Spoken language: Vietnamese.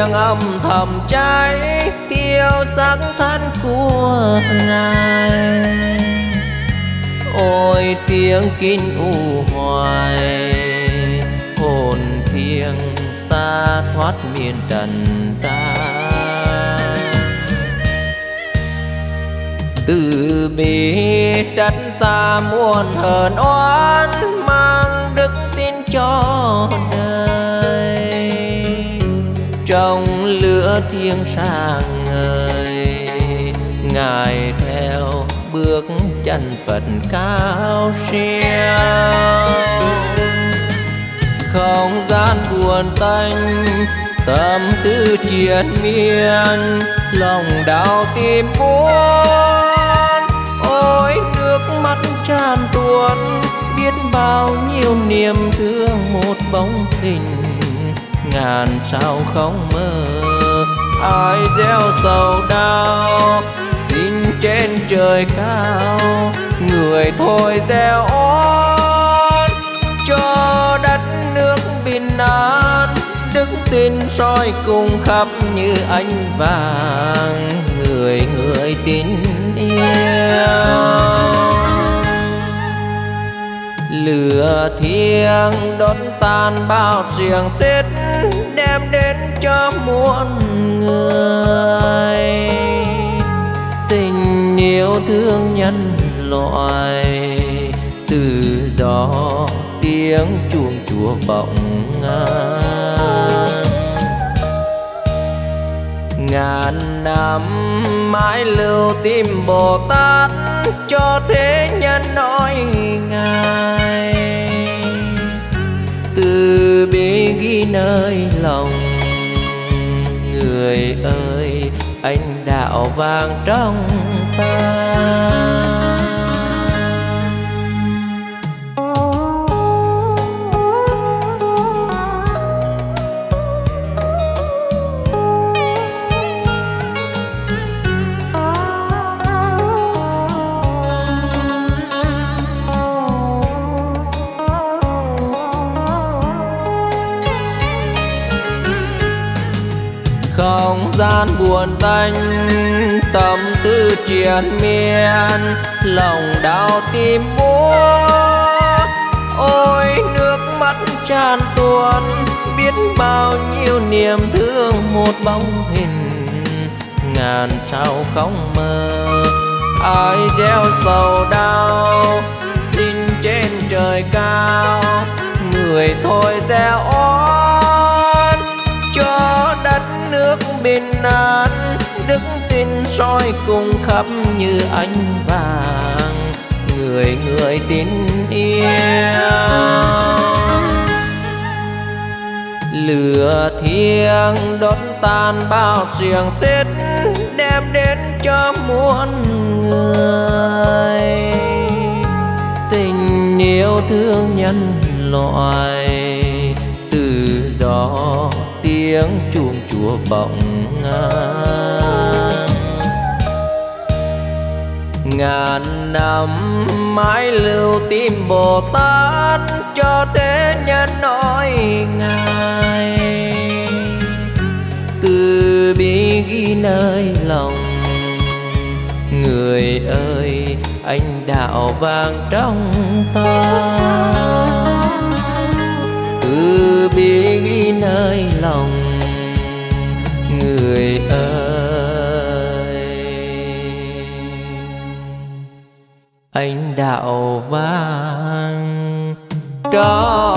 tiếng âm thầm cháy thiêu sắc thân của Ngài. Ôi tiếng kín u hoài, hồn thiêng xa thoát miền trần gian. Từ bi trách xa muôn hờn oán, mang đức tin cho đời. Trong lửa thiêng sáng ngời, Ngài theo bước chân Phật cao siêu. Không gian buồn tanh, tâm tư triền miên, lòng đau tim buồn. Ôi nước mắt tràn tuôn, biết bao nhiêu niềm thương một bóng hình ngàn sao không mơ. Ai gieo sầu đau xin trên trời cao, người thôi gieo oán cho đất nước bình an. Đức tin soi cùng khắp như ánh vàng, người người tin yêu. Lửa thiêng đốt tan bao xiềng xích, đem đến cho muôn người tình yêu thương nhân loại. Từ gió tiếng chuông chùa vọng ngang, ngàn năm mãi lưu tim Bồ Tát cho thế nhân nói Ngài. Từ bi ghi nơi lòng, người ơi ánh đạo vàng trong ta. Không gian buồn tanh, tâm tư triền miên, lòng đau tim buốt. Ôi nước mắt tràn tuôn, biết bao nhiêu niềm thương một bóng hình ngàn sao không mơ. Ai gieo sầu đau xin trên trời cao, người thôi gieo oán cho đất nước bình an. Đức tin soi cùng khắp như ánh vàng, người người tin yêu. Lửa thiêng đốt tan bao xiềng xích, đem đến cho muôn người tình yêu thương nhân loại. Từ gió tiếng chuông chùa vọng ngang, ngàn năm mãi lưu tim Bồ Tát cho thế nhân nói Ngài. Từ bi ghi nơi lòng, người ơi ánh đạo vàng trong ta. Từ bi ghi nơi lòng, người ơi ánh đạo vàng trong